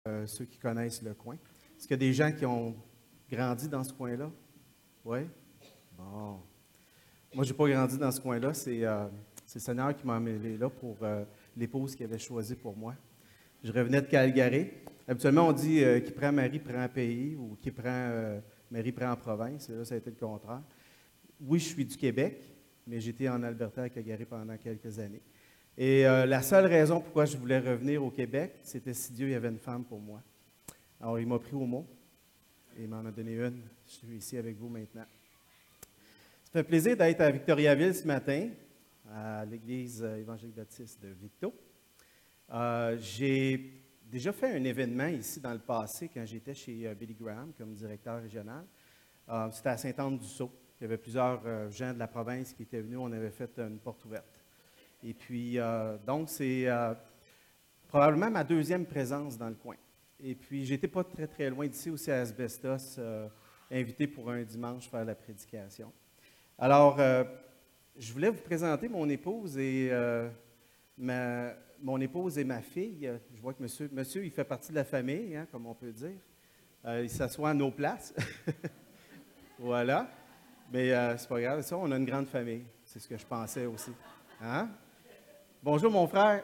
ceux qui connaissent le coin. Est-ce qu'il y a des gens qui ont grandi dans ce coin-là? Oui? Bon. Moi, je n'ai pas grandi dans ce coin-là. C'est le Seigneur qui m'a amené là pour l'épouse qu'il avait choisie pour moi. Je revenais de Calgary. Habituellement, on dit qui prend Marie prend un pays ou qui prend Marie prend en province. Et là, ça a été le contraire. Oui, je suis du Québec, mais j'étais en Alberta à Calgary pendant quelques années. Et la seule raison pourquoi je voulais revenir au Québec, c'était si Dieu y avait une femme pour moi. Alors, il m'a pris au mot et il m'en a donné une. Je suis ici avec vous maintenant. Ça fait plaisir d'être à Victoriaville ce matin, à l'Église évangélique baptiste de Victo. J'ai déjà fait un événement ici dans le passé quand j'étais chez Billy Graham comme directeur régional. C'était à Sainte-Anne-du-Sault. Il y avait plusieurs gens de la province qui étaient venus. On avait fait une porte ouverte. Et puis, donc, c'est probablement ma deuxième présence dans le coin. Et puis, j'étais pas très, très loin d'ici, aussi à Asbestos, invité pour un dimanche faire la prédication. Alors, je voulais vous présenter mon épouse et mon épouse et ma fille. Je vois que monsieur, il fait partie de la famille, hein, comme on peut dire. Il s'assoit à nos places. Voilà. Mais c'est pas grave, ça, on a une grande famille. C'est ce que je pensais aussi. Hein? Bonjour, mon frère.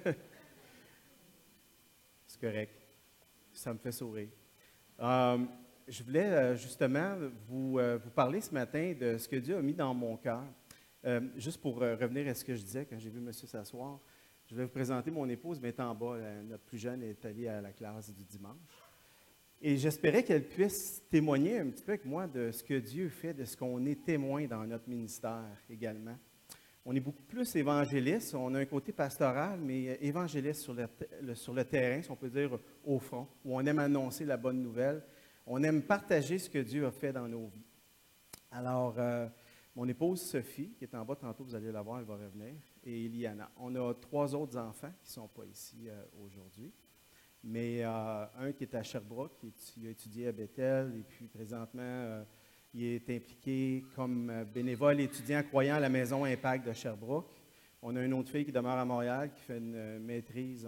C'est correct. Ça me fait sourire. Je voulais justement vous parler ce matin de ce que Dieu a mis dans mon cœur. Juste pour revenir à ce que je disais quand j'ai vu monsieur s'asseoir, je vais vous présenter mon épouse, mais en bas, notre plus jeune est allée à la classe du dimanche. Et j'espérais qu'elle puisse témoigner un petit peu avec moi de ce que Dieu fait, de ce qu'on est témoin dans notre ministère également. On est beaucoup plus évangéliste, on a un côté pastoral, mais évangéliste sur le terrain, si on peut dire au front, où on aime annoncer la bonne nouvelle, on aime partager ce que Dieu a fait dans nos vies. Alors, mon épouse Sophie, qui est en bas tantôt, vous allez la voir, elle va revenir, et Eliana. On a 3 autres enfants qui ne sont pas ici aujourd'hui, mais un qui est à Sherbrooke, qui a étudié à Bethel, et puis présentement, il est impliqué comme bénévole étudiant croyant à la Maison Impact de Sherbrooke. On a une autre fille qui demeure à Montréal, qui fait une maîtrise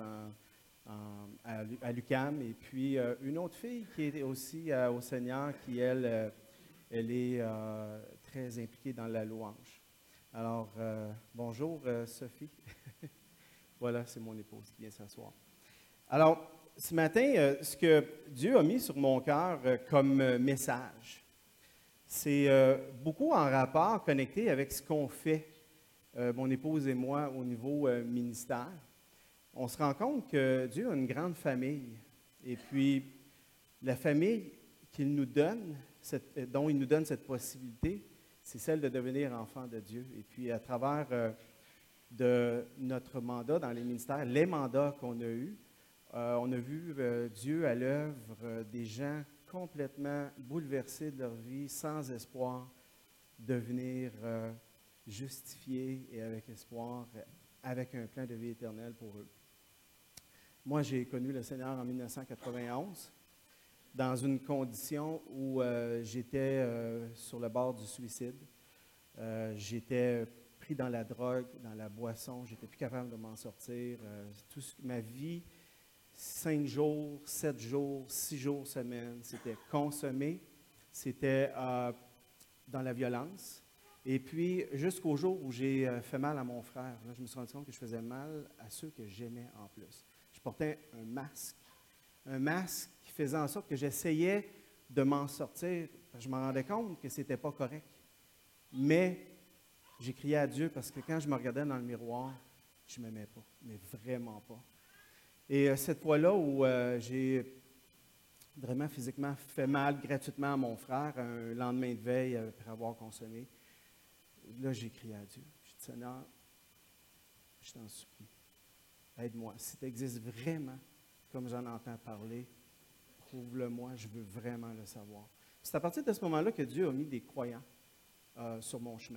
à l'UQAM. Et puis une autre fille qui est aussi au Seigneur, qui, elle est très impliquée dans la louange. Alors, bonjour Sophie. Voilà, c'est mon épouse qui vient s'asseoir. Alors, ce matin, ce que Dieu a mis sur mon cœur comme message, c'est beaucoup en rapport, connecté avec ce qu'on fait, mon épouse et moi, au niveau ministère. On se rend compte que Dieu a une grande famille. Et puis, la famille qu'il nous donne, dont il nous donne cette possibilité, c'est celle de devenir enfant de Dieu. Et puis, à travers de notre mandat dans les ministères, les mandats qu'on a eus, on a vu Dieu à l'œuvre, des gens complètement bouleversés de leur vie, sans espoir, devenir justifiés et avec espoir, avec un plan de vie éternelle pour eux. Moi, j'ai connu le Seigneur en 1991, dans une condition où j'étais sur le bord du suicide. J'étais pris dans la drogue, dans la boisson, j'étais plus capable de m'en sortir. Ma vie, 5 jours, 7 jours, 6 jours semaine, c'était consommé, c'était dans la violence. Et puis, jusqu'au jour où j'ai fait mal à mon frère, là, je me suis rendu compte que je faisais mal à ceux que j'aimais en plus. Je portais un masque qui faisait en sorte que j'essayais de m'en sortir. Je me rendais compte que ce n'était pas correct. Mais j'ai crié à Dieu parce que quand je me regardais dans le miroir, je ne m'aimais pas, mais vraiment pas. Et cette fois-là où j'ai vraiment physiquement fait mal gratuitement à mon frère, un lendemain de veille après avoir consommé, là j'ai crié à Dieu. J'ai dit, Seigneur, je t'en supplie, aide-moi. Si tu existes vraiment comme j'en entends parler, prouve-le-moi, je veux vraiment le savoir. C'est à partir de ce moment-là que Dieu a mis des croyants sur mon chemin.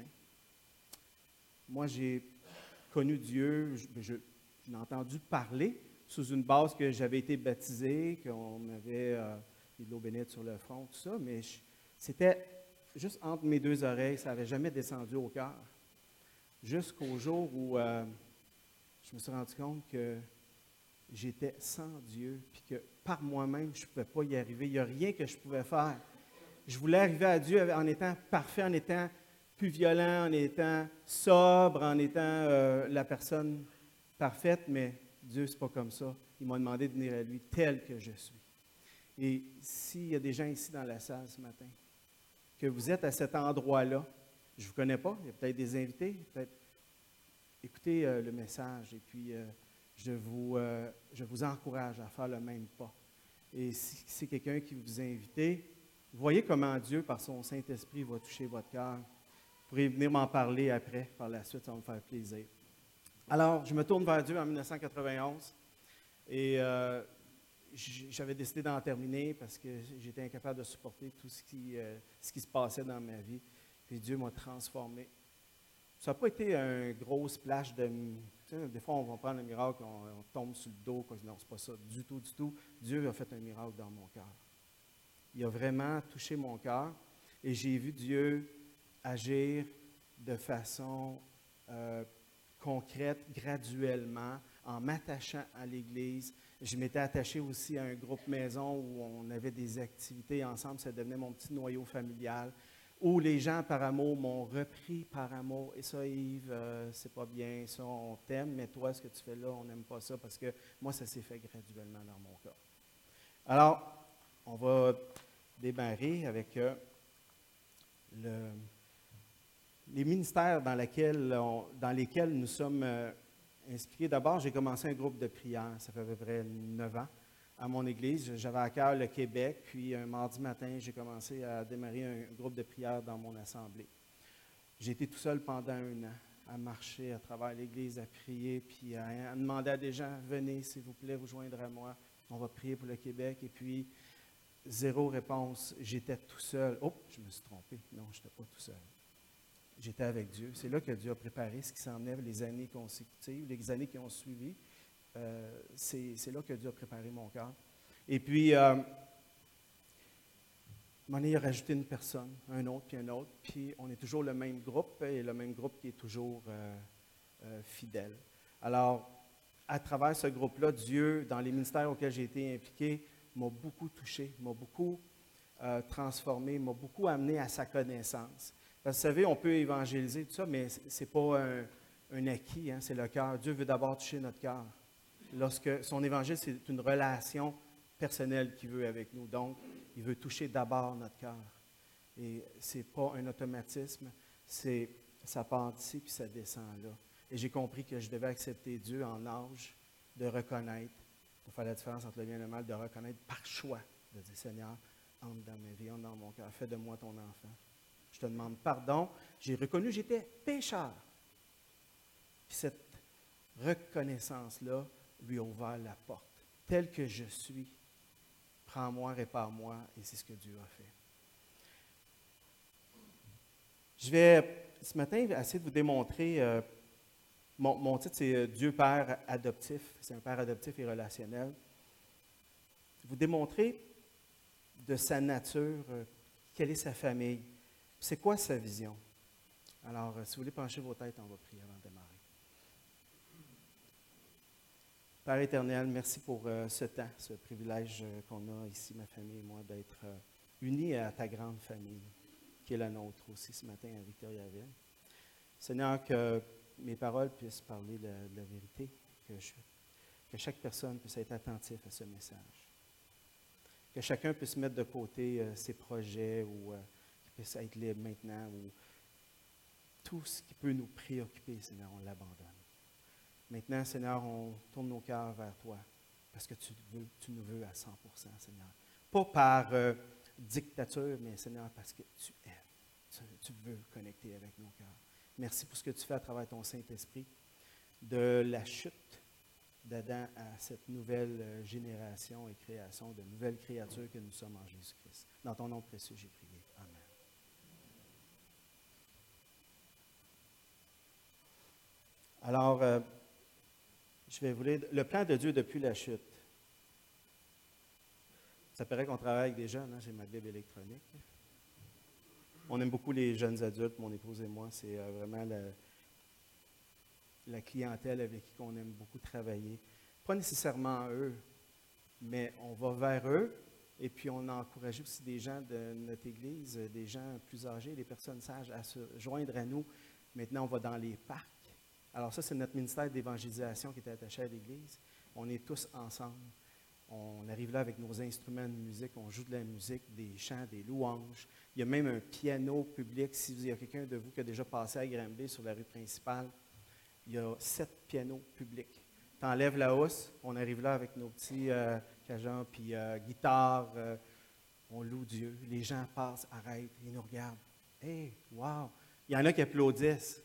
Moi, j'ai connu Dieu, je l'ai entendu parler, sous une base que j'avais été baptisé, qu'on m'avait mis de l'eau bénite sur le front, tout ça, mais c'était juste entre mes 2 oreilles, ça n'avait jamais descendu au cœur. Jusqu'au jour où je me suis rendu compte que j'étais sans Dieu, puis que par moi-même, je ne pouvais pas y arriver. Il n'y a rien que je pouvais faire. Je voulais arriver à Dieu en étant parfait, en étant plus violent, en étant sobre, en étant la personne parfaite, mais Dieu, ce n'est pas comme ça. Il m'a demandé de venir à lui tel que je suis. Et s'il y a des gens ici dans la salle ce matin, que vous êtes à cet endroit-là, je ne vous connais pas, il y a peut-être des invités, peut-être écoutez le message et puis je vous encourage à faire le même pas. Et si c'est quelqu'un qui vous a invité, voyez comment Dieu, par son Saint-Esprit, va toucher votre cœur. Vous pourrez venir m'en parler après, par la suite, ça va me faire plaisir. Alors, je me tourne vers Dieu en 1991 et j'avais décidé d'en terminer parce que j'étais incapable de supporter tout ce qui se passait dans ma vie. Puis Dieu m'a transformé. Ça n'a pas été un gros splash de... Tu sais, des fois, on va prendre un miracle, on tombe sur le dos. Quoi. Non, c'est pas ça du tout, du tout. Dieu a fait un miracle dans mon cœur. Il a vraiment touché mon cœur et j'ai vu Dieu agir de façon concrète, graduellement, en m'attachant à l'Église. Je m'étais attaché aussi à un groupe maison où on avait des activités ensemble. Ça devenait mon petit noyau familial. Où les gens, par amour, m'ont repris par amour. Et ça, Yves, c'est pas bien, ça, on t'aime, mais toi, ce que tu fais là, on n'aime pas ça, parce que moi, ça s'est fait graduellement dans mon cas. Alors, on va démarrer avec les ministères dans lesquels nous sommes inscrits. D'abord, j'ai commencé un groupe de prière, ça fait à peu près 9 ans. À mon église. J'avais à cœur le Québec, puis un mardi matin, j'ai commencé à démarrer un groupe de prière dans mon assemblée. J'ai été tout seul pendant 1 an, à marcher à travers l'église, à prier, puis à demander à des gens, venez s'il vous plaît, vous joindre à moi, on va prier pour le Québec. Et puis, 0 réponse, j'étais tout seul. Oh, je me suis trompé, non, je n'étais pas tout seul. J'étais avec Dieu. C'est là que Dieu a préparé ce qui s'en venait les années consécutives, les années qui ont suivi. C'est là que Dieu a préparé mon cœur. Et puis, il a rajouté une personne, un autre, puis on est toujours le même groupe, et le même groupe qui est toujours fidèle. Alors, à travers ce groupe-là, Dieu, dans les ministères auxquels j'ai été impliqué, m'a beaucoup touché, m'a beaucoup transformé, m'a beaucoup amené à sa connaissance. Parce que vous savez, on peut évangéliser, tout ça, mais ce n'est pas un acquis, hein, c'est le cœur. Dieu veut d'abord toucher notre cœur. Lorsque son évangile, c'est une relation personnelle qu'il veut avec nous. Donc, il veut toucher d'abord notre cœur. Et ce n'est pas un automatisme, ça part d'ici puis ça descend là. Et j'ai compris que je devais accepter Dieu en âge de reconnaître, pour faire la différence entre le bien et le mal, de reconnaître par choix, de dire Seigneur, entre dans ma vie, entre dans mon cœur, fais de moi ton enfant. Je te demande pardon. J'ai reconnu que j'étais pécheur. Puis cette reconnaissance-là lui a ouvert la porte. Tel que je suis, prends-moi, répare-moi, et c'est ce que Dieu a fait. Je vais, ce matin, essayer de vous démontrer, mon titre, c'est Dieu Père adoptif. C'est un Père adoptif et relationnel. Vous démontrer de sa nature, quelle est sa famille, c'est quoi sa vision. Alors, si vous voulez pencher vos têtes, on va prier avant de démarrer. Père éternel, merci pour ce temps, ce privilège qu'on a ici, ma famille et moi, d'être unis à ta grande famille, qui est la nôtre aussi ce matin à Victoriaville. Seigneur, que mes paroles puissent parler de la vérité, que chaque personne puisse être attentif à ce message. Que chacun puisse mettre de côté ses projets ou qu'il puisse être libre maintenant, ou tout ce qui peut nous préoccuper, Seigneur, on l'abandonne. Maintenant, Seigneur, on tourne nos cœurs vers toi parce que tu nous veux à 100%, Seigneur. Pas par dictature, mais Seigneur, parce que tu aimes. Tu veux connecter avec nos cœurs. Merci pour ce que tu fais à travers ton Saint-Esprit, de la chute d'Adam à cette nouvelle génération et création, de nouvelles créatures que nous sommes en Jésus-Christ. Dans ton nom précieux, j'ai prié. Amen. Alors, je vais vous lire le plan de Dieu depuis la chute. Ça paraît qu'on travaille avec des jeunes, hein? J'ai ma Bible électronique. On aime beaucoup les jeunes adultes, mon épouse et moi. C'est vraiment la clientèle avec qui on aime beaucoup travailler pas nécessairement eux, mais on va vers eux. Et puis, on a encouragé aussi des gens de notre Église, des gens plus âgés, des personnes sages, à se joindre à nous. Maintenant, on va dans les parcs. Alors ça, c'est notre ministère d'évangélisation qui est attaché à l'Église. On est tous ensemble. On arrive là avec nos instruments de musique, on joue de la musique, des chants, des louanges. Il y a même un piano public. Si il y a quelqu'un de vous qui a déjà passé à Granby sur la rue principale, il y a 7 pianos publics. Tu enlèves la housse, on arrive là avec nos petits cajuns, puis guitare, on loue Dieu. Les gens passent, arrêtent, ils nous regardent. Hey, wow! Il y en a qui applaudissent.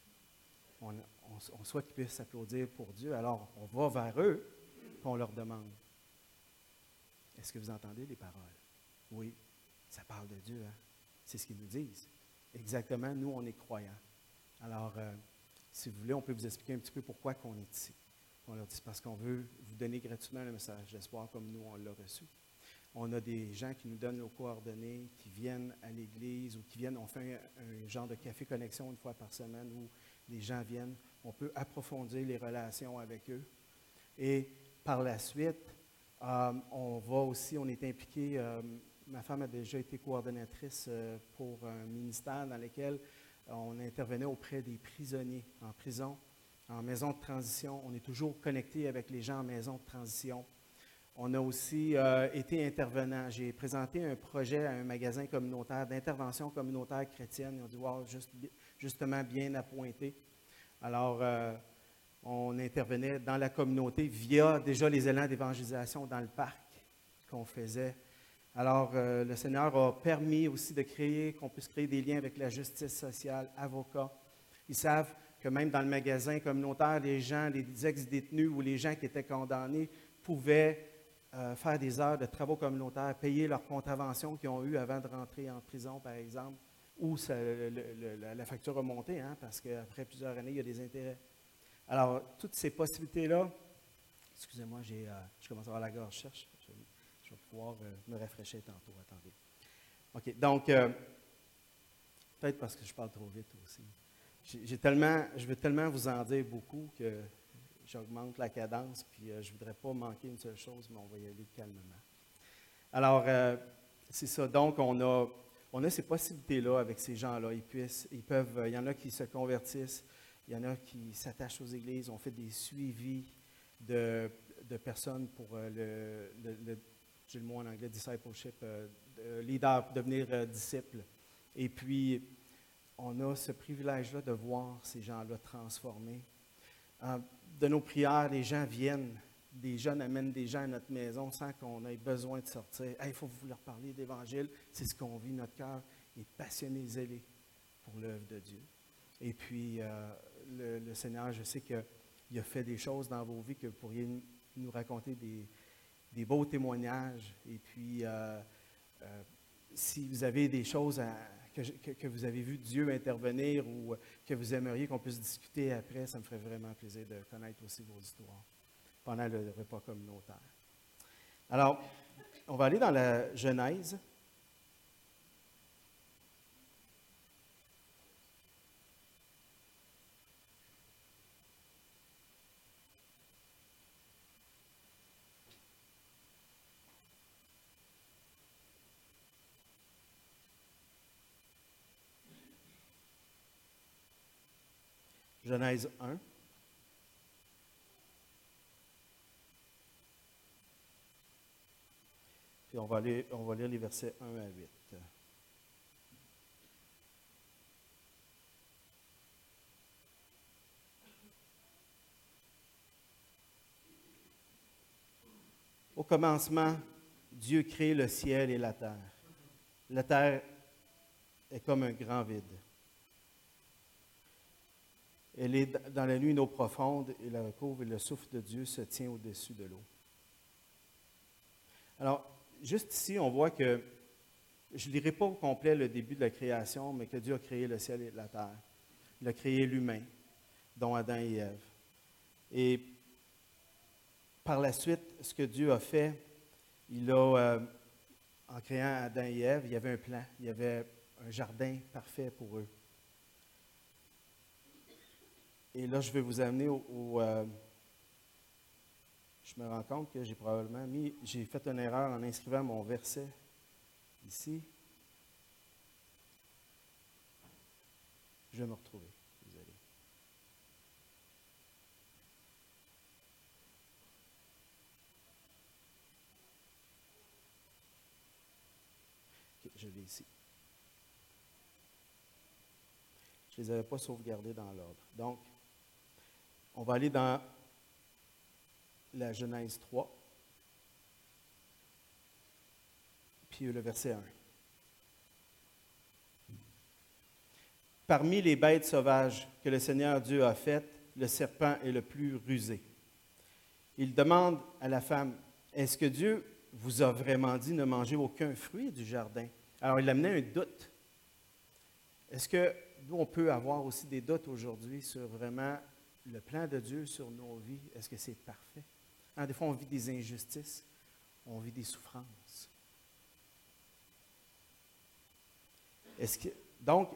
On souhaite qu'ils puissent applaudir pour Dieu, alors on va vers eux, puis on leur demande. Est-ce que vous entendez les paroles? Oui, ça parle de Dieu, hein? C'est ce qu'ils nous disent. Exactement, nous, on est croyants. Alors, si vous voulez, on peut vous expliquer un petit peu pourquoi on est ici. On leur dit parce qu'on veut vous donner gratuitement le message d'espoir comme nous, on l'a reçu. On a des gens qui nous donnent nos coordonnées, qui viennent à l'église ou qui viennent, on fait un genre de café connexion une fois par semaine où les gens viennent. On peut approfondir les relations avec eux. Et par la suite, on est impliqué, ma femme a déjà été coordonnatrice pour un ministère dans lequel on intervenait auprès des prisonniers en prison, en maison de transition. On est toujours connecté avec les gens en maison de transition. On a aussi été intervenant. J'ai présenté un projet à un magasin communautaire d'intervention communautaire chrétienne. Ils ont dit, wow, justement bien appointé. Alors, on intervenait dans la communauté via déjà les élans d'évangélisation dans le parc qu'on faisait. Alors, le Seigneur a permis aussi qu'on puisse créer des liens avec la justice sociale, avocats. Ils savent que même dans le magasin communautaire, les gens, les ex-détenus ou les gens qui étaient condamnés pouvaient faire des heures de travaux communautaires, payer leurs contraventions qu'ils ont eues avant de rentrer en prison, par exemple, où la facture a monté, hein, parce qu'après plusieurs années, il y a des intérêts. Alors, toutes ces possibilités-là, excusez-moi, je commence à avoir la gorge sèche. Je vais pouvoir me rafraîchir tantôt. Attendez. OK, donc, peut-être parce que je parle trop vite aussi. Je veux tellement vous en dire beaucoup que j'augmente la cadence, puis je ne voudrais pas manquer une seule chose, mais on va y aller calmement. Alors, c'est ça. Donc, on a ces possibilités-là avec ces gens-là. Il y en a qui se convertissent, il y en a qui s'attachent aux églises. On fait des suivis de personnes pour j'ai le mot en anglais, discipleship, leader, devenir disciple. Et puis, on a ce privilège-là de voir ces gens-là transformés. De nos prières, les gens viennent, des jeunes amènent des gens à notre maison sans qu'on ait besoin de sortir. Hey, il faut vous leur parler d'Évangile, c'est ce qu'on vit, notre cœur est passionné, zélé pour l'œuvre de Dieu. Et puis, le Seigneur, je sais qu'il a fait des choses dans vos vies que vous pourriez nous raconter des beaux témoignages. Et puis, si vous avez des choses que vous avez vu Dieu intervenir ou que vous aimeriez qu'on puisse discuter après, ça me ferait vraiment plaisir de connaître aussi vos histoires pendant le repas communautaire. Alors, on va aller dans la Genèse. Genèse 1. Puis on va lire les versets 1 à 8. Au commencement, Dieu crée le ciel et la terre. La terre est comme un grand vide. Elle est dans la nuit une eau profonde et la recouvre et le souffle de Dieu se tient au-dessus de l'eau. Alors, juste ici, on voit que, je ne lirai pas au complet le début de la création, mais que Dieu a créé le ciel et la terre. Il a créé l'humain, dont Adam et Ève. Et par la suite, ce que Dieu a fait, en créant Adam et Ève, il y avait un plan, il y avait un jardin parfait pour eux. Et là, je vais vous amener au je me rends compte que j'ai fait une erreur en inscrivant mon verset ici. Je vais me retrouver. Désolé. OK, je l'ai ici. Je ne les avais pas sauvegardés dans l'ordre. Donc, on va aller dans la Genèse 3, puis le verset 1. Parmi les bêtes sauvages que le Seigneur Dieu a faites, le serpent est le plus rusé. Il demande à la femme, « Est-ce que Dieu vous a vraiment dit de ne manger aucun fruit du jardin? » Alors, il amenait un doute. Est-ce que nous, on peut avoir aussi des doutes aujourd'hui sur vraiment le plan de Dieu sur nos vies? Est-ce que c'est parfait? Des fois, on vit des injustices, on vit des souffrances. Donc,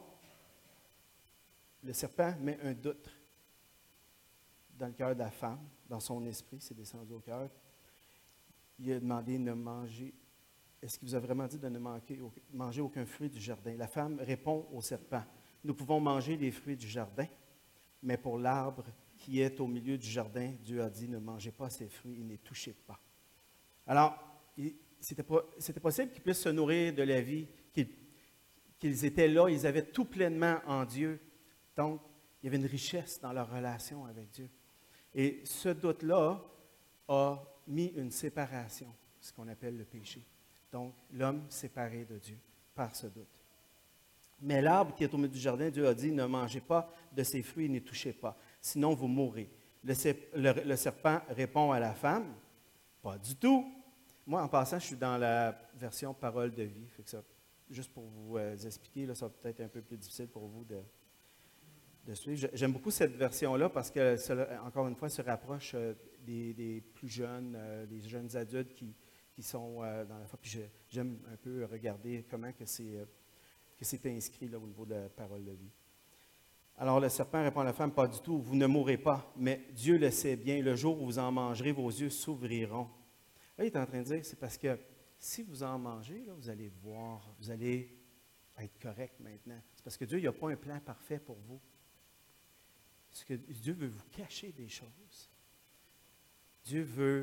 le serpent met un doute dans le cœur de la femme, dans son esprit, c'est descendu au cœur. Il a demandé de manger. Est-ce qu'il vous a vraiment dit de ne manger aucun fruit du jardin? La femme répond au serpent, nous pouvons manger les fruits du jardin, mais pour l'arbre qui est au milieu du jardin, Dieu a dit, ne mangez pas ces fruits et ne touchez pas. Alors, c'était possible qu'ils puissent se nourrir de la vie, qu'ils étaient là, ils avaient tout pleinement en Dieu. Donc, il y avait une richesse dans leur relation avec Dieu. Et ce doute-là a mis une séparation, ce qu'on appelle le péché. Donc, l'homme séparé de Dieu par ce doute. Mais l'arbre qui est au milieu du jardin, Dieu a dit, ne mangez pas de ses fruits et n'y touchez pas, sinon vous mourrez. Le serpent répond à la femme, pas du tout. Moi, en passant, je suis dans la version parole de vie. Fait que ça, juste pour vous expliquer, là, ça va peut-être un peu plus difficile pour vous de suivre. J'aime beaucoup cette version-là parce que, encore une fois, se rapproche des plus jeunes, des jeunes adultes qui sont dans la foi. Puis j'aime un peu regarder comment que c'est inscrit là, au niveau de la parole de vie. Alors le serpent répond à la femme, pas du tout, vous ne mourrez pas, mais Dieu le sait bien, le jour où vous en mangerez, vos yeux s'ouvriront. Là, il est en train de dire, c'est parce que si vous en mangez, là, vous allez voir, vous allez être correct maintenant. C'est parce que Dieu n'a pas un plan parfait pour vous. Parce que Dieu veut vous cacher des choses. Dieu veut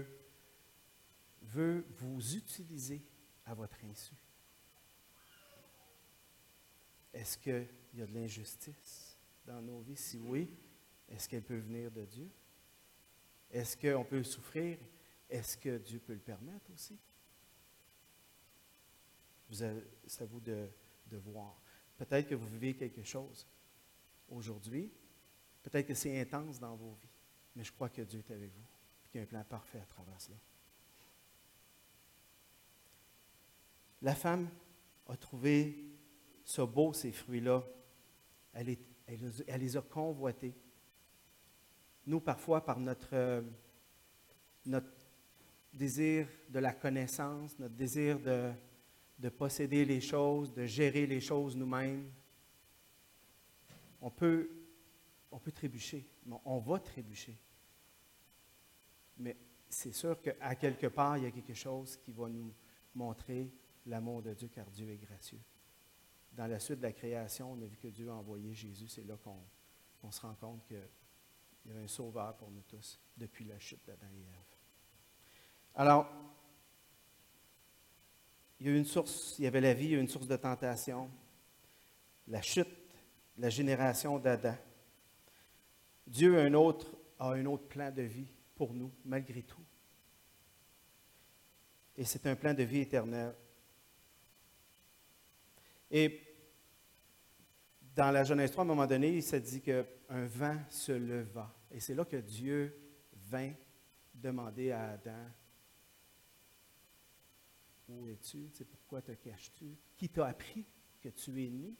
vous utiliser à votre insu. Est-ce qu'il y a de l'injustice dans nos vies? Si oui, est-ce qu'elle peut venir de Dieu? Est-ce qu'on peut souffrir? Est-ce que Dieu peut le permettre aussi? C'est à vous de voir. Peut-être que vous vivez quelque chose aujourd'hui. Peut-être que c'est intense dans vos vies. Mais je crois que Dieu est avec vous. Et qu'il y a un plan parfait à travers cela. La femme a trouvé ça beau, ces fruits-là. Elle les a convoités. Nous, parfois, par notre désir de la connaissance, notre désir de posséder les choses, de gérer les choses nous-mêmes, on peut trébucher. On va trébucher. Mais c'est sûr qu'à quelque part, il y a quelque chose qui va nous montrer l'amour de Dieu, car Dieu est gracieux. Dans la suite de la création, on a vu que Dieu a envoyé Jésus. C'est là qu'on se rend compte qu'il y avait un sauveur pour nous tous depuis la chute d'Adam et Ève. Alors, il y a une source, il y avait la vie, il y a une source de tentation. La chute, la génération d'Adam. Dieu a un autre plan de vie pour nous, malgré tout. Et c'est un plan de vie éternel. Et dans la Genèse 3, à un moment donné, il s'est dit qu'un vent se leva. Et c'est là que Dieu vint demander à Adam, « Où es-tu? Tu sais, pourquoi te caches-tu? Qui t'a appris que tu es nu?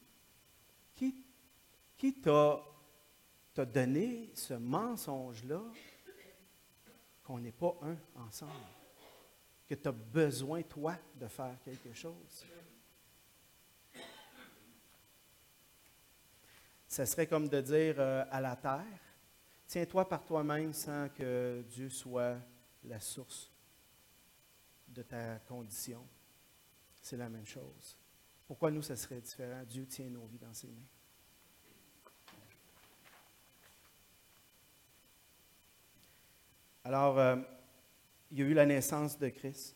Qui t'a donné ce mensonge-là qu'on n'est pas un ensemble? Que tu as besoin, toi, de faire quelque chose? » Ça serait comme de dire à la terre, « Tiens-toi par toi-même sans que Dieu soit la source de ta condition. C'est la même chose. Pourquoi nous, ça serait différent? Dieu tient nos vies dans ses mains. Alors, il y a eu la naissance de Christ,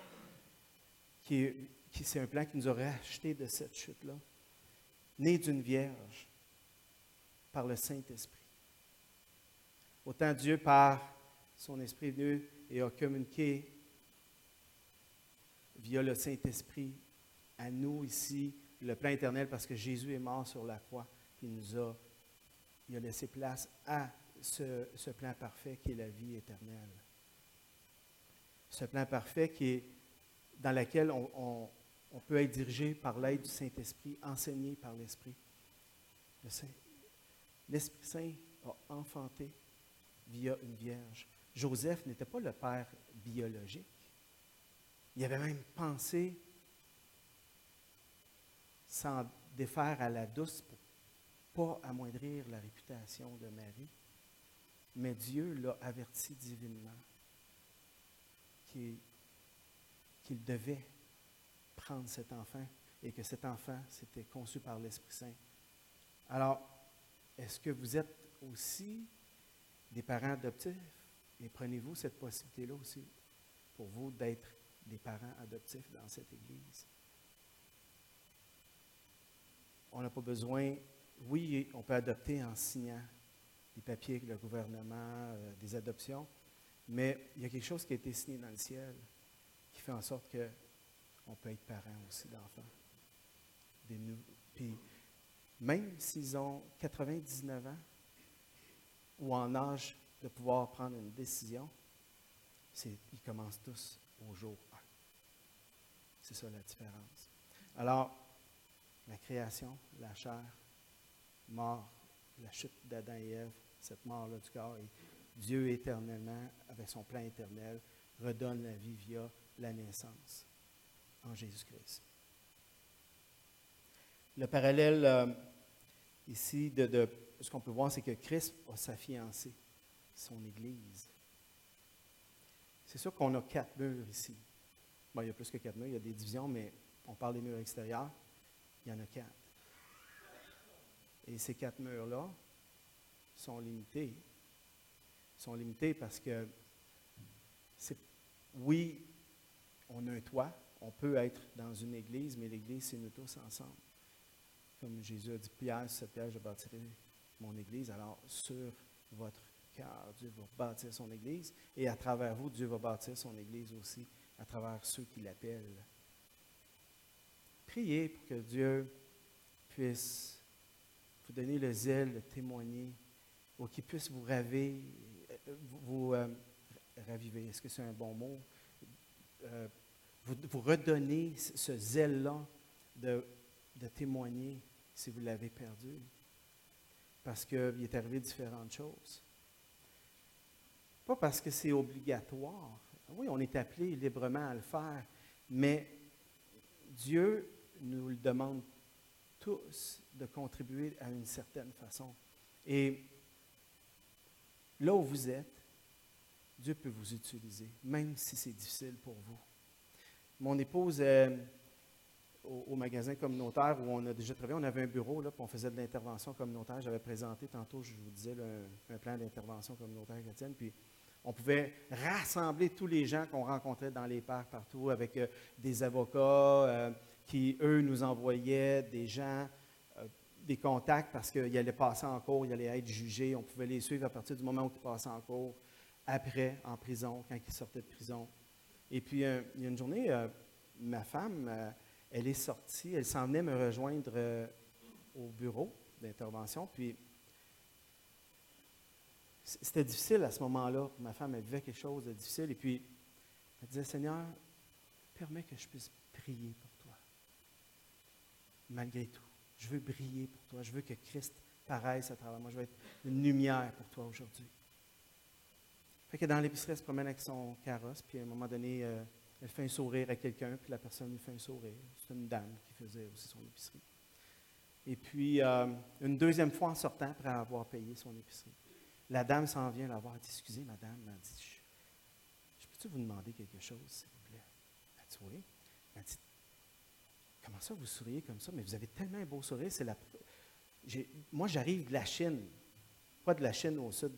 c'est un plan qui nous aurait racheté de cette chute-là, né d'une vierge par le Saint-Esprit. Autant Dieu, par son Esprit, est venu et a communiqué via le Saint-Esprit à nous ici, le plan éternel, parce que Jésus est mort sur la croix, puis il a laissé place à ce plan parfait qui est la vie éternelle. Ce plan parfait dans lequel on peut être dirigé par l'aide du Saint-Esprit, enseigné par l'Esprit. L'Esprit Saint a enfanté via une vierge. Joseph n'était pas le père biologique. Il avait même pensé s'en défaire à la douce pour pas amoindrir la réputation de Marie. Mais Dieu l'a averti divinement qu'il devait prendre cet enfant et que cet enfant s'était conçu par l'Esprit Saint. Alors, est-ce que vous êtes aussi des parents adoptifs? Et prenez-vous cette possibilité-là aussi pour vous d'être des parents adoptifs dans cette Église. On n'a pas besoin, oui, on peut adopter en signant des papiers avec le gouvernement, des adoptions, mais il y a quelque chose qui a été signé dans le ciel qui fait en sorte qu'on peut être parent aussi d'enfants. Puis, même s'ils ont 99 ans ou en âge de pouvoir prendre une décision, ils commencent tous au jour 1. C'est ça la différence. Alors, la création, la chair, mort, la chute d'Adam et Ève, cette mort-là du corps, et Dieu éternellement, avec son plan éternel, redonne la vie via la naissance en Jésus-Christ. Le parallèle ici de ce qu'on peut voir, c'est que Christ a sa fiancée, son Église. C'est sûr qu'on a 4 murs ici. Bon, il y a plus que 4 murs, il y a des divisions, mais on parle des murs extérieurs, il y en a 4. Et ces 4 murs-là sont limités. Ils sont limités parce que, oui, on a un toit, on peut être dans une église, mais l'église, c'est nous tous ensemble. Comme Jésus a dit, Pierre, sur cette pierre, je bâtirai mon église. Alors, sur votre cœur, Dieu va bâtir son église, et à travers vous, Dieu va bâtir son église aussi, à travers ceux qui l'appellent. Priez pour que Dieu puisse vous donner le zèle de témoigner, ou qu'il puisse vous raviver. Raviver, est-ce que c'est un bon mot? Vous redonner ce zèle-là de témoigner si vous l'avez perdu. Parce qu'il est arrivé différentes choses. Pas parce que c'est obligatoire. Oui, on est appelé librement à le faire, mais Dieu nous le demande tous de contribuer à une certaine façon. Et là où vous êtes, Dieu peut vous utiliser, même si c'est difficile pour vous. Mon épouse, au magasin communautaire où on a déjà travaillé, on avait un bureau, là, puis on faisait de l'intervention communautaire. J'avais présenté tantôt, je vous disais, là, un plan d'intervention communautaire chrétienne, puis on pouvait rassembler tous les gens qu'on rencontrait dans les parcs partout avec des avocats qui, eux, nous envoyaient des gens, des contacts parce qu'ils allaient passer en cours, ils allaient être jugés. On pouvait les suivre à partir du moment où ils passaient en cours, après, en prison, quand ils sortaient de prison. Et puis, il y a une journée, ma femme, elle est sortie, elle s'en venait me rejoindre au bureau d'intervention, puis c'était difficile à ce moment-là. Ma femme, elle vivait quelque chose de difficile, et puis elle disait, Seigneur, permets que je puisse prier pour toi. Malgré tout, je veux briller pour toi, je veux que Christ paraisse à travers moi, je veux être une lumière pour toi aujourd'hui. Fait que dans l'épicerie, elle se promène avec son carrosse, puis à un moment donné, elle fait un sourire à quelqu'un, puis la personne lui fait un sourire. C'est une dame qui faisait aussi son épicerie. Et puis, une deuxième fois en sortant, après avoir payé son épicerie, la dame s'en vient la voir, elle dit, excusez, madame, elle dit, peux-tu vous demander quelque chose, s'il vous plaît? Elle dit, oui. Elle dit, comment ça vous souriez comme ça? Mais vous avez tellement un beau sourire. Moi, j'arrive de la Chine. Pas de la Chine au sud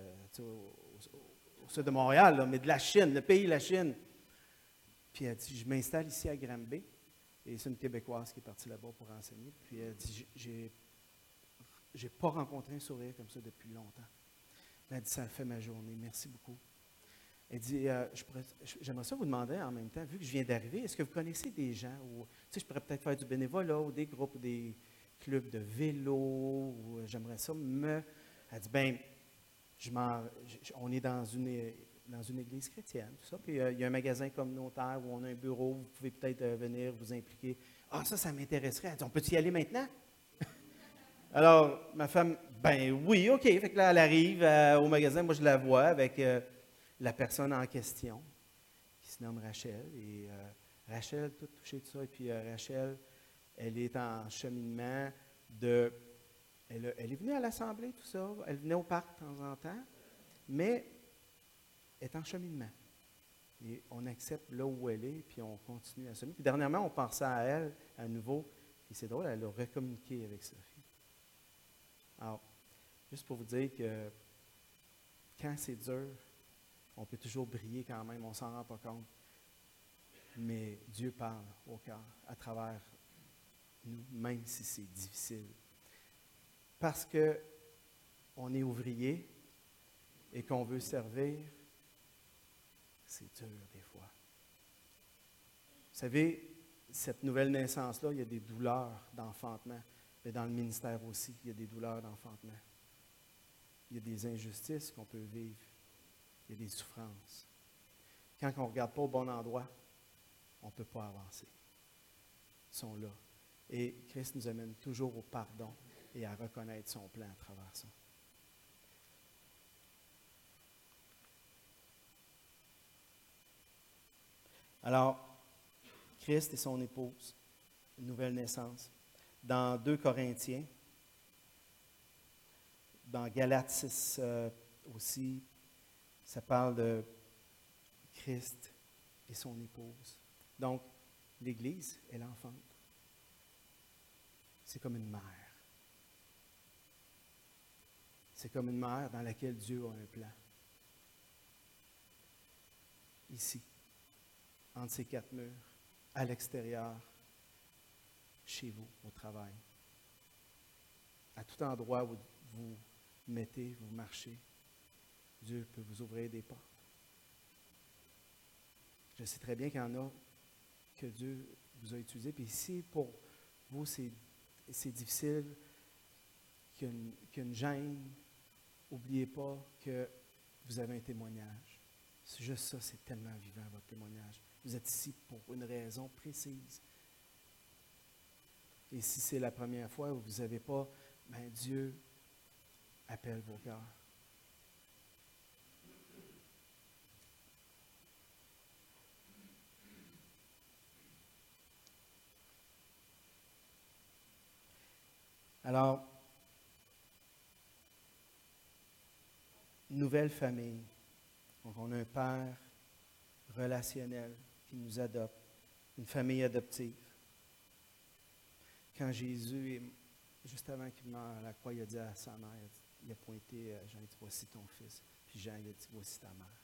au sud de Montréal, là, mais de la Chine, le pays de la Chine. Puis elle dit, je m'installe ici à Granby. Et c'est une Québécoise qui est partie là-bas pour enseigner. Puis elle dit, j'ai pas rencontré un sourire comme ça depuis longtemps. Elle dit, ça fait ma journée. Merci beaucoup. Elle dit, j'aimerais ça vous demander en même temps, vu que je viens d'arriver, est-ce que vous connaissez des gens, ou je pourrais peut-être faire du bénévolat, ou des groupes, ou des clubs de vélo, ou j'aimerais ça Elle dit, bien, on est dans une église chrétienne, tout ça, puis il y a un magasin communautaire où on a un bureau, vous pouvez peut-être venir vous impliquer. Ah, ça m'intéresserait. Elle dit, on peut y aller maintenant? Alors, ma femme, ben oui, OK. Fait que là, elle arrive au magasin, moi je la vois avec la personne en question, qui se nomme Rachel. Et Rachel, tout touché de ça. Et puis Rachel, elle est en cheminement elle est venue à l'Assemblée, tout ça. Elle venait au parc de temps en temps, mais elle est en cheminement. Et on accepte là où elle est, puis on continue à semer. Puis dernièrement, on pensait à elle à nouveau. Et c'est drôle, elle a recommuniqué avec Sophie. Alors, juste pour vous dire que quand c'est dur, on peut toujours briller quand même, on ne s'en rend pas compte. Mais Dieu parle au cœur, à travers nous, même si c'est difficile. Parce qu'on est ouvrier et qu'on veut servir, c'est dur des fois. Vous savez, cette nouvelle naissance-là, il y a des douleurs d'enfantement. Mais dans le ministère aussi, il y a des douleurs d'enfantement. Il y a des injustices qu'on peut vivre. Il y a des souffrances. Quand on ne regarde pas au bon endroit, on ne peut pas avancer. Ils sont là. Et Christ nous amène toujours au pardon et à reconnaître son plan à travers ça. Alors, Christ et son épouse, une nouvelle naissance. Dans 2 Corinthiens, dans Galates 6 aussi, ça parle de Christ et son épouse. Donc, l'Église, elle enfante. C'est comme une mère. C'est comme une mère dans laquelle Dieu a un plan. Ici, entre ces 4 murs, à l'extérieur, chez vous, au travail. À tout endroit où vous mettez, vous marchez, Dieu peut vous ouvrir des portes. Je sais très bien qu'il y en a que Dieu vous a utilisé. Puis si pour vous, c'est difficile, qu'il y a une gêne, n'oubliez pas que vous avez un témoignage. C'est juste ça, c'est tellement vivant, votre témoignage. Vous êtes ici pour une raison précise. Et si c'est la première fois où vous n'avez pas, bien Dieu appelle vos cœurs. Alors, nouvelle famille. Donc, on a un père relationnel qui nous adopte, une famille adoptive. Quand Jésus, juste avant qu'il meure à la croix, il a dit à sa mère, il a pointé Jean, il a dit, voici ton fils. Puis Jean, il a dit, voici ta mère.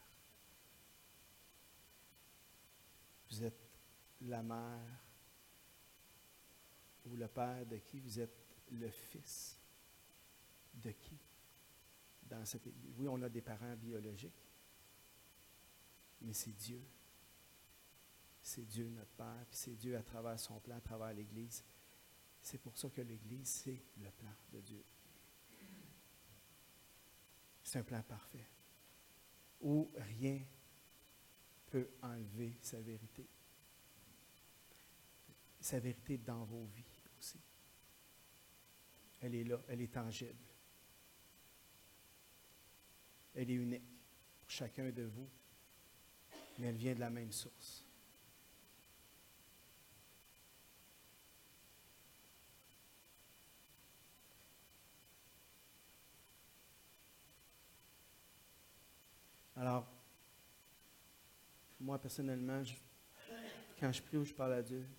Vous êtes la mère ou le père de qui? Vous êtes le fils de qui? Dans cette Église. Oui, on a des parents biologiques, mais c'est Dieu. C'est Dieu notre Père, puis c'est Dieu à travers son plan, à travers l'Église. C'est pour ça que l'Église, c'est le plan de Dieu. C'est un plan parfait, où rien ne peut enlever sa vérité. Sa vérité dans vos vies aussi. Elle est là, elle est tangible. Elle est unique pour chacun de vous, mais elle vient de la même source. Alors, moi, personnellement, quand je prie ou je parle à Dieu,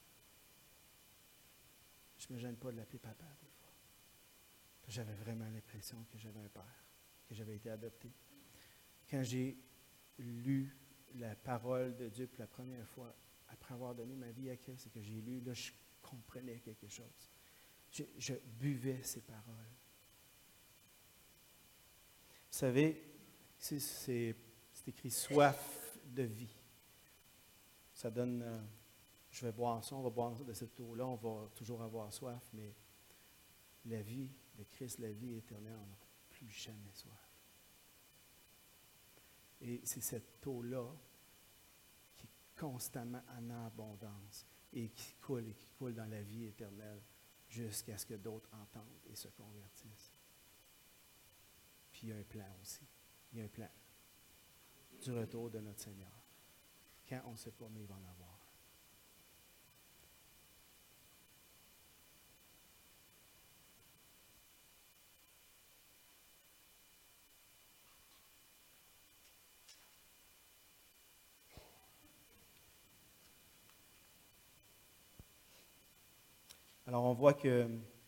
je ne me gêne pas de l'appeler papa des fois. J'avais vraiment l'impression que j'avais un père, que j'avais été adopté. Quand j'ai lu la parole de Dieu pour la première fois, après avoir donné ma vie à Christ, et que j'ai lu, là, je comprenais quelque chose. Je buvais ces paroles. Vous savez, c'est écrit soif de vie. Ça donne, je vais boire ça, on va boire de cette eau-là, on va toujours avoir soif, mais la vie de Christ, la vie éternelle, on n'aura plus jamais soif. Et c'est cette eau-là qui est constamment en abondance et qui coule dans la vie éternelle jusqu'à ce que d'autres entendent et se convertissent. Puis il y a un plan aussi. Il y a un plan du retour de notre Seigneur. Quand on ne sait pas, mais il va en avoir. Alors on voit que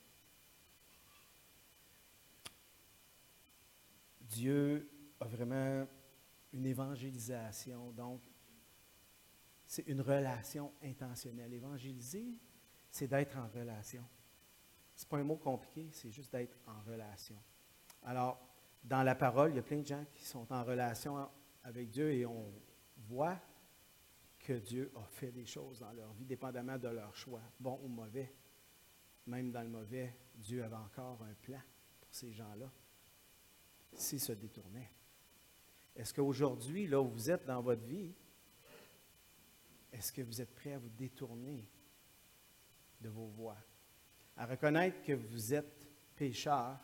Dieu a vraiment une évangélisation, donc c'est une relation intentionnelle. Évangéliser, c'est d'être en relation. Ce n'est pas un mot compliqué, c'est juste d'être en relation. Alors, dans la parole, il y a plein de gens qui sont en relation avec Dieu et on voit que Dieu a fait des choses dans leur vie, dépendamment de leur choix, bon ou mauvais. Même dans le mauvais, Dieu avait encore un plan pour ces gens-là, s'ils se détournaient. Est-ce qu'aujourd'hui, là où vous êtes dans votre vie, est-ce que vous êtes prêt à vous détourner de vos voies, à reconnaître que vous êtes pécheur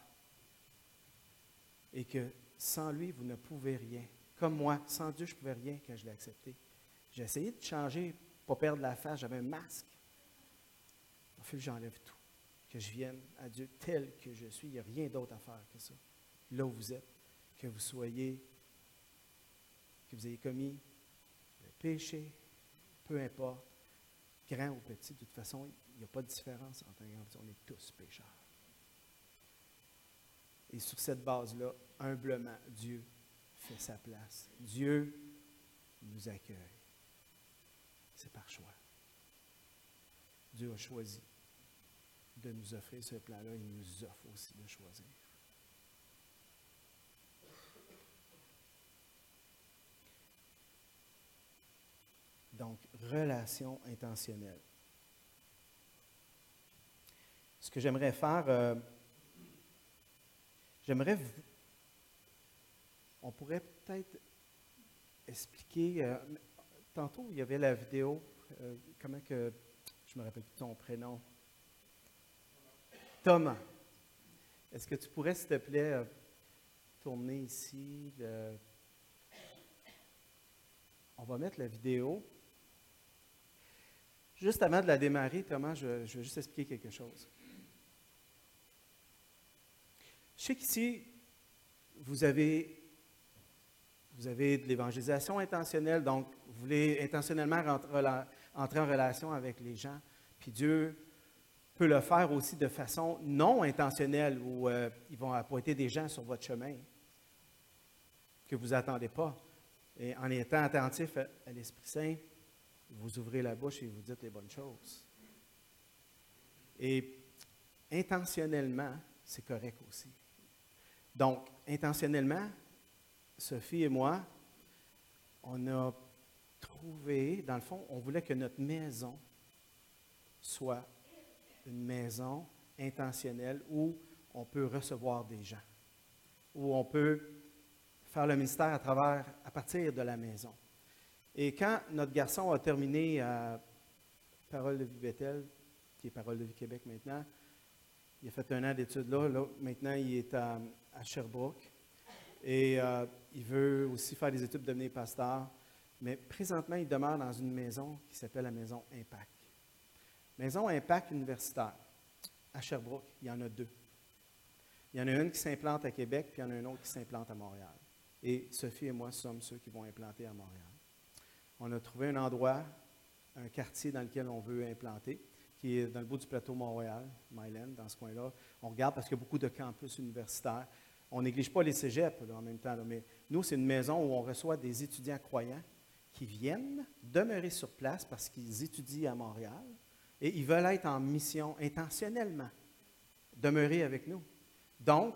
et que sans lui, vous ne pouvez rien. Comme moi, sans Dieu, je ne pouvais rien quand je l'ai accepté. J'ai essayé de changer, pas perdre la face, j'avais un masque. Il a fallu que j'enlève tout, que je vienne à Dieu tel que je suis. Il n'y a rien d'autre à faire que ça. Là où vous êtes, que vous soyez, que vous ayez commis le péché, peu importe, grand ou petit, de toute façon, il n'y a pas de différence entre un grand et petit. On est tous pécheurs. Et sur cette base-là, humblement, Dieu fait sa place. Dieu nous accueille. C'est par choix. Dieu a choisi de nous offrir ce plan-là. Il nous offre aussi de choisir. Donc, relation intentionnelle. Ce que j'aimerais faire, on pourrait peut-être expliquer, tantôt il y avait la vidéo, comment que, je me rappelle plus de ton prénom, Thomas. Est-ce que tu pourrais, s'il te plaît, tourner ici, on va mettre la vidéo. Juste avant de la démarrer, Thomas, je vais juste expliquer quelque chose. Je sais qu'ici, vous avez de l'évangélisation intentionnelle, donc vous voulez intentionnellement entrer en relation avec les gens, puis Dieu peut le faire aussi de façon non intentionnelle, où ils vont appointer des gens sur votre chemin que vous n'attendez pas. Et en étant attentif à l'Esprit Saint, vous ouvrez la bouche et vous dites les bonnes choses. Et intentionnellement, c'est correct aussi. Donc, intentionnellement, Sophie et moi, on a trouvé, dans le fond, on voulait que notre maison soit une maison intentionnelle où on peut recevoir des gens, où on peut faire le ministère à partir de la maison. Et quand notre garçon a terminé à Parole de vie Bethel, qui est Parole de vie Québec maintenant, il a fait 1 an d'études là. Maintenant, il est à Sherbrooke. Et il veut aussi faire des études pour devenir pasteur. Mais présentement, il demeure dans une maison qui s'appelle la Maison Impact. Maison Impact universitaire. À Sherbrooke, il y en a 2. Il y en a une qui s'implante à Québec, puis il y en a une autre qui s'implante à Montréal. Et Sophie et moi sommes ceux qui vont implanter à Montréal. On a trouvé un endroit, un quartier dans lequel on veut implanter, qui est dans le bout du plateau Montréal, Myland, dans ce coin-là. On regarde parce qu'il y a beaucoup de campus universitaires. On ne néglige pas les cégeps là, en même temps, là, mais nous, c'est une maison où on reçoit des étudiants croyants qui viennent demeurer sur place parce qu'ils étudient à Montréal et ils veulent être en mission intentionnellement, demeurer avec nous. Donc,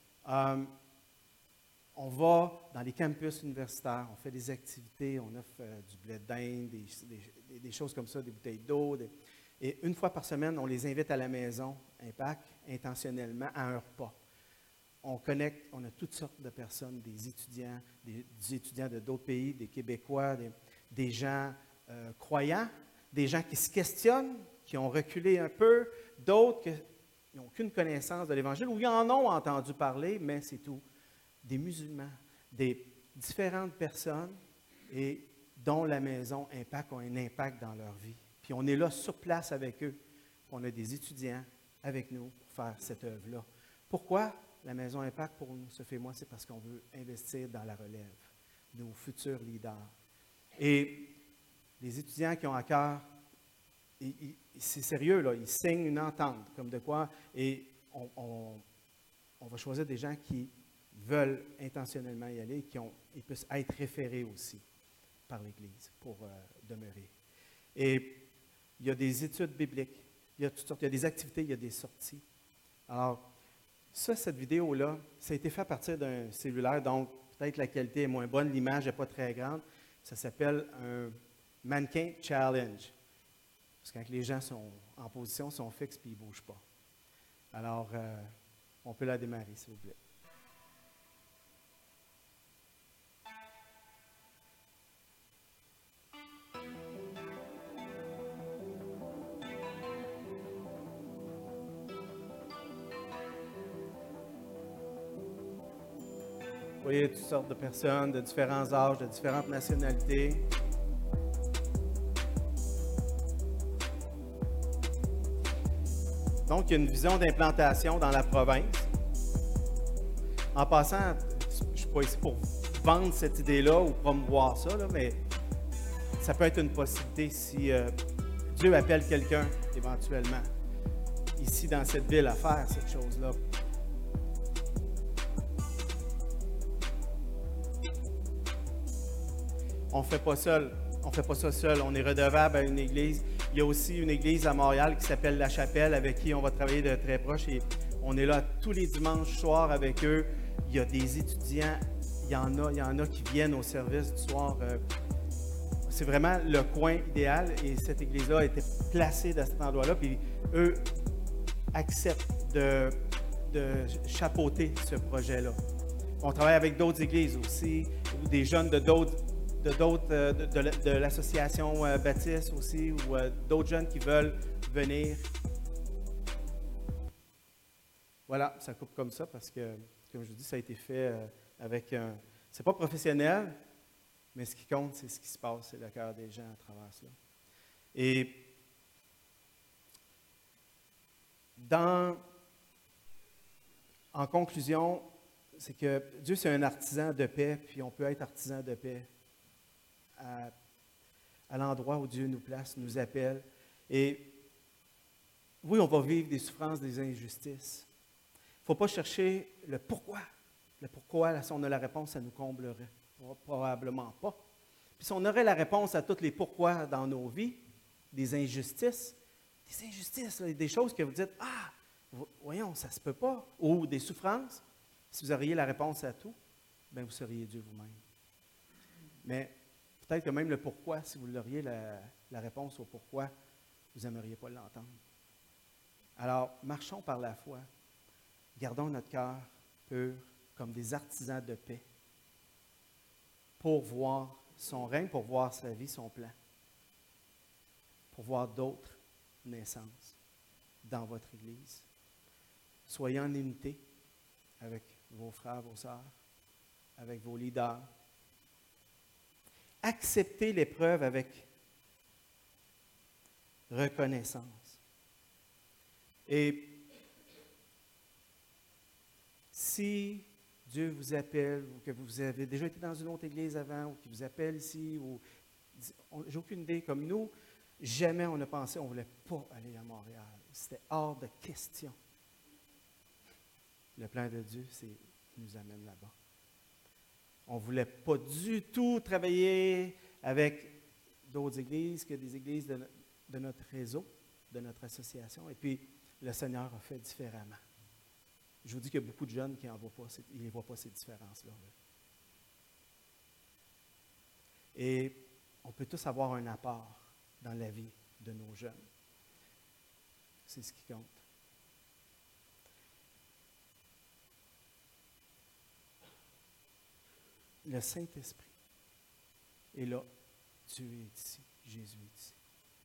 on va dans les campus universitaires, on fait des activités, on offre du blé d'Inde, des choses comme ça, des bouteilles d'eau. Et une fois par semaine, on les invite à la maison, Impact, intentionnellement, à un repas. On connecte, on a toutes sortes de personnes, des étudiants de d'autres pays, des Québécois, des gens croyants, des gens qui se questionnent, qui ont reculé un peu, d'autres qui n'ont aucune connaissance de l'Évangile, ou ils en ont entendu parler, mais c'est tout. Des musulmans, des différentes personnes et dont la maison Impact a un impact dans leur vie. Puis on est là sur place avec eux. On a des étudiants avec nous pour faire cette œuvre-là. Pourquoi la maison Impact pour nous, Sophie et moi, c'est parce qu'on veut investir dans la relève, nos futurs leaders. Et les étudiants qui ont à cœur, c'est sérieux, là, ils signent une entente, comme de quoi, et on va choisir des gens qui veulent intentionnellement y aller, ils peuvent être référés aussi par l'Église pour demeurer. Et il y a des études bibliques, il y a toutes sortes, il y a des activités, il y a des sorties. Alors, cette vidéo-là, ça a été fait à partir d'un cellulaire, donc peut-être la qualité est moins bonne, l'image n'est pas très grande. Ça s'appelle un mannequin challenge. Parce que quand les gens sont en position, sont fixes et ils ne bougent pas. Alors, on peut la démarrer, s'il vous plaît. Vous voyez toutes sortes de personnes, de différents âges, de différentes nationalités. Donc, il y a une vision d'implantation dans la province. En passant, je ne suis pas ici pour vendre cette idée-là ou promouvoir ça, là, mais ça peut être une possibilité si Dieu appelle quelqu'un éventuellement ici dans cette ville à faire cette chose-là. On ne fait pas ça seul, on est redevable à une église. Il y a aussi une église à Montréal qui s'appelle La Chapelle, avec qui on va travailler de très proche. Et on est là tous les dimanches soirs avec eux. Il y a des étudiants, il y en a qui viennent au service du soir. C'est vraiment le coin idéal et cette église-là a été placée dans cet endroit-là. Puis eux acceptent de chapeauter ce projet-là. On travaille avec d'autres églises aussi, ou des jeunes de l'association baptiste aussi, ou d'autres jeunes qui veulent venir. Voilà, ça coupe comme ça parce que, comme je vous dis, ça a été fait avec un... C'est pas professionnel, mais ce qui compte, c'est ce qui se passe, c'est le cœur des gens à travers cela. Et en conclusion, c'est que Dieu, c'est un artisan de paix, puis on peut être artisan de paix à l'endroit où Dieu nous place, nous appelle. Et oui, on va vivre des souffrances, des injustices. Il ne faut pas chercher le pourquoi. Le pourquoi, là, si on a la réponse, ça nous comblerait. Probablement pas. Puis si on aurait la réponse à tous les pourquoi dans nos vies, des injustices, là, des choses que vous dites, ah, voyons, ça ne se peut pas, ou des souffrances, si vous auriez la réponse à tout, bien, vous seriez Dieu vous-même. Mais peut-être que même le pourquoi, si vous l'auriez la réponse au pourquoi, vous n'aimeriez pas l'entendre. Alors, marchons par la foi. Gardons notre cœur pur comme des artisans de paix pour voir son règne, pour voir sa vie, son plan, pour voir d'autres naissances dans votre Église. Soyez en unité avec vos frères, vos sœurs, avec vos leaders. Acceptez l'épreuve avec reconnaissance. Et si Dieu vous appelle, ou que vous avez déjà été dans une autre église avant, ou qu'il vous appelle ici, ou J'ai aucune idée. Comme nous, jamais on a pensé, on ne voulait pas aller à Montréal. C'était hors de question. Le plan de Dieu, c'est qu'il nous amène là-bas. On ne voulait pas du tout travailler avec d'autres églises que des églises de notre réseau, de notre association. Et puis, le Seigneur a fait différemment. Je vous dis qu'il y a beaucoup de jeunes qui ne voient pas ces différences-là. Et on peut tous avoir un apport dans la vie de nos jeunes. C'est ce qui compte. Le Saint-Esprit est là. Dieu est ici. Jésus est ici.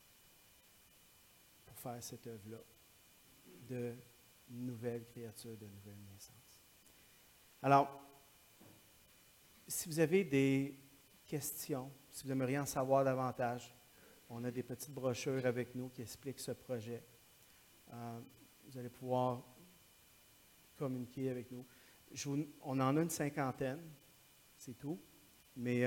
Pour faire cette œuvre-là de nouvelle créature, de nouvelle naissance. Alors, si vous avez des questions, si vous aimeriez en savoir davantage, on a des petites brochures avec nous qui expliquent ce projet. Vous allez pouvoir communiquer avec nous. On en a une 50aine, c'est tout. Mais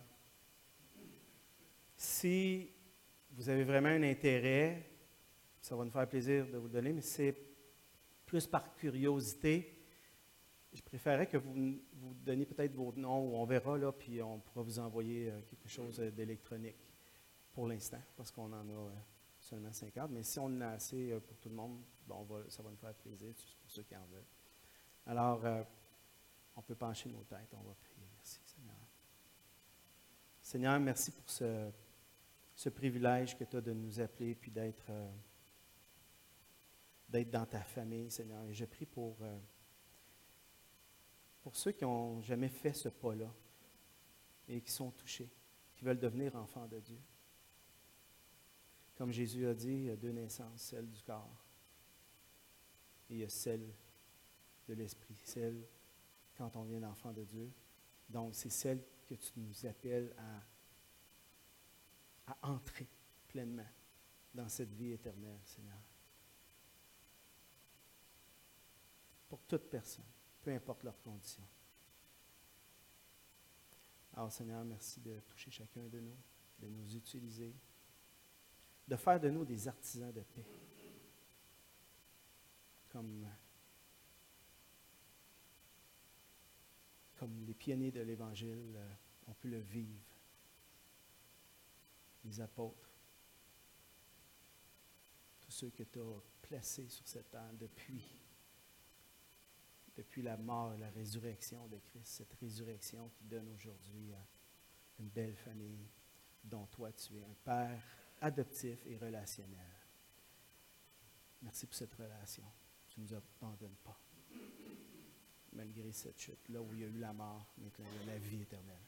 si vous avez vraiment un intérêt, ça va nous faire plaisir de vous le donner, mais c'est plus par curiosité. Je préférerais que vous donniez peut-être vos noms, ou on verra, là, puis on pourra vous envoyer quelque chose d'électronique pour l'instant, parce qu'on en a seulement 50. Mais si on en a assez pour tout le monde, bon, ça va nous faire plaisir, c'est pour ceux qui en veulent. Alors, on peut pencher nos têtes, on va prier. Merci, Seigneur. Seigneur, merci pour ce privilège que tu as de nous appeler, puis d'être dans ta famille, Seigneur. Et je prie pour ceux qui n'ont jamais fait ce pas-là et qui sont touchés, qui veulent devenir enfants de Dieu. Comme Jésus a dit, il y a deux naissances, celle du corps et il y a celle de l'esprit, celle quand on vient d'enfant de Dieu. Donc, c'est celle que tu nous appelles à entrer pleinement dans cette vie éternelle, Seigneur. Pour toute personne, peu importe leurs conditions. Alors, Seigneur, merci de toucher chacun de nous, de nous utiliser, de faire de nous des artisans de paix, comme les pionniers de l'Évangile ont pu le vivre, les apôtres, tous ceux que tu as placés sur cette terre depuis la mort et la résurrection de Christ, cette résurrection qui donne aujourd'hui une belle famille dont toi tu es un Père adoptif et relationnel. Merci pour cette relation. Tu ne nous abandonnes pas. Malgré cette chute, là où il y a eu la mort, maintenant il y a la vie éternelle.